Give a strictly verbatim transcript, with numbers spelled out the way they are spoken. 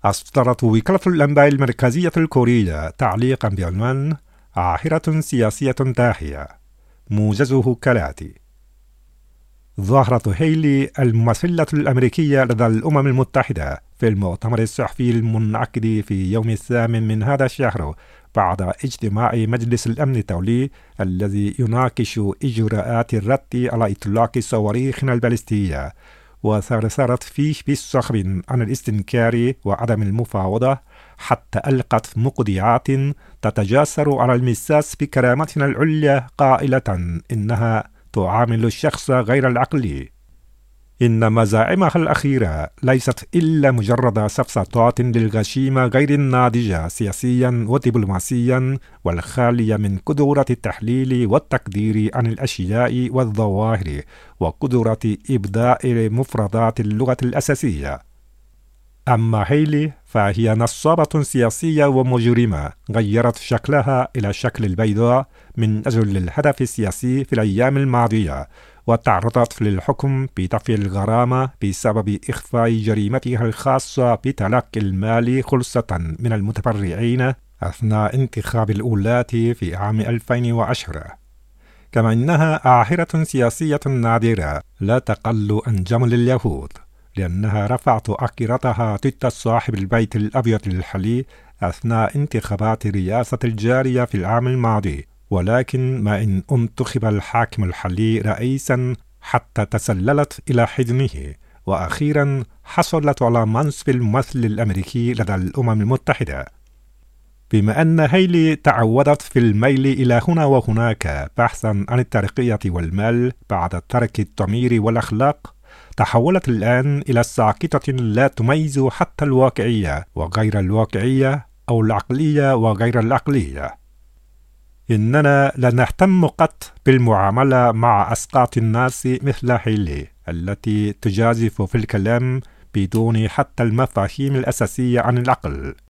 أصدرت وكالة الأنباء المركزية الكورية تعليقا بعنوان عاهرة سياسية داهية، موجزه كالآتي: ظاهرة هيلي الممثلة الأمريكية لدى الأمم المتحدة في المؤتمر الصحفي المنعقد في يوم الثامن من هذا الشهر بعد اجتماع مجلس الأمن الدولي الذي يناقش إجراءات الرد على إطلاق صواريخنا البالستية، وثرثرت فيه بصخب عن الاستنكار وعدم المفاوضة، حتى ألقت مقدعات تتجاسر على المساس بكرامتنا العليا قائلة إنها تعامل الشخص غير العقلي. إن مزاعمها الأخيرة ليست إلا مجرد سفسطات للغشيمة غير الناضجة سياسيا ودبلوماسيا والخالية من قدرة التحليل والتقدير عن الأشياء والظواهر وقدرة إبداء مفردات اللغة الأساسية. أما هيلي فهي نصابة سياسية ومجرمة غيرت شكلها إلى شكل البيضاء من أجل الهدف السياسي في الأيام الماضية، وتعرضت للحكم بدفع الغرامة بسبب إخفاء جريمتها الخاصة بتلقي المال خلصة من المتبرعين أثناء انتخاب الولاة في عام ألفين وعشرة. كما إنها عاهرة سياسية نادرة لا تقل عن جمل اليهود، لأنها رفعت أكرتها ضد صاحب البيت الأبيض الحالي أثناء انتخابات الرئاسة الجارية في العام الماضي، ولكن ما إن انتخب الحاكم الحالي رئيسا حتى تسللت إلى حضنه، وأخيرا حصلت على منصب الممثل الأمريكي لدى الأمم المتحدة. بما أن هيلي تعودت في الميل إلى هنا وهناك بحثا عن الترقية والمال بعد ترك الضمير والأخلاق، تحولت الآن إلى ساقطة لا تميز حتى الواقعية وغير الواقعية أو العقلية وغير العقلية. إننا لا نهتم قط بالمعاملة مع أسقاط الناس مثل هيلي التي تجازف في الكلام بدون حتى المفاهيم الأساسية عن العقل.